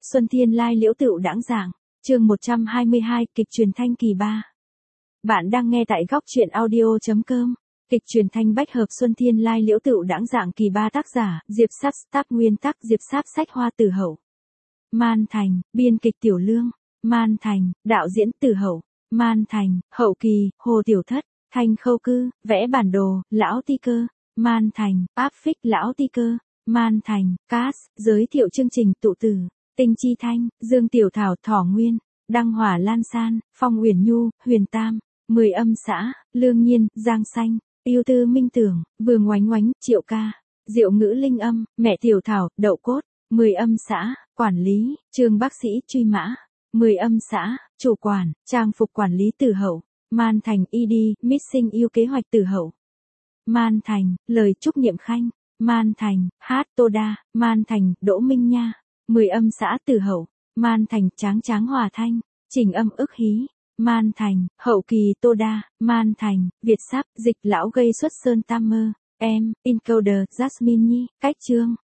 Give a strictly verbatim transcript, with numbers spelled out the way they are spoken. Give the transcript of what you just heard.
Xuân Thiên Lai Liễu Tựu Đãng Giảng, chương một trăm hai mươi hai, kịch truyền thanh kỳ ba. Bạn đang nghe tại góc truyện audio.com. Kịch truyền thanh bách hợp Xuân Thiên Lai Liễu Tựu Đãng Giảng kỳ ba, tác giả, Diệp Sáp Sáp, nguyên tác, Diệp Sáp, sách Hoa Tử Hậu. Man Thành, biên kịch Tiểu Lương. Man Thành, đạo diễn Tử Hậu. Man Thành, hậu kỳ, Hồ Tiểu Thất. Thanh Khâu Cư, vẽ bản đồ, Lão Ti Cơ. Man Thành, áp phích, Lão Ti Cơ. Man Thành, cast, giới thiệu chương trình tụ tử. Tinh Chi Thanh, Dương Tiểu Thảo, Thỏ Nguyên, Đăng Hỏa, Lan San, Phong Uyển Nhu, Huyền Tam, Mười Âm Xã, Lương Nhiên, Giang Xanh, Yêu Tư Minh Tưởng, Vương Oánh Oánh, Triệu Ca, Diệu Ngữ Linh Âm, Mẹ Tiểu Thảo, Đậu Cốt, Mười Âm Xã, Quản lý, Trương Bác Sĩ Truy Mã, Mười Âm Xã, Chủ Quản, Trang phục Quản lý Tử Hậu, Man Thành e đê, Missing yêu kế hoạch Tử Hậu. Man Thành, lời Trúc Niệm Khanh, Man Thành, hát Tô Đa, Man Thành, Đỗ Minh Nha, Mười Âm Xã Tử Hậu, Man Thành, Tráng Tráng Hòa Thanh, Trình Âm Ức Hí, Man Thành, hậu kỳ Tô Đa, Man Thành, Việt Sáp, dịch Lão gây xuất Sơn Tam Mơ, em, Encoder, Jasmine Nhi, cách chương,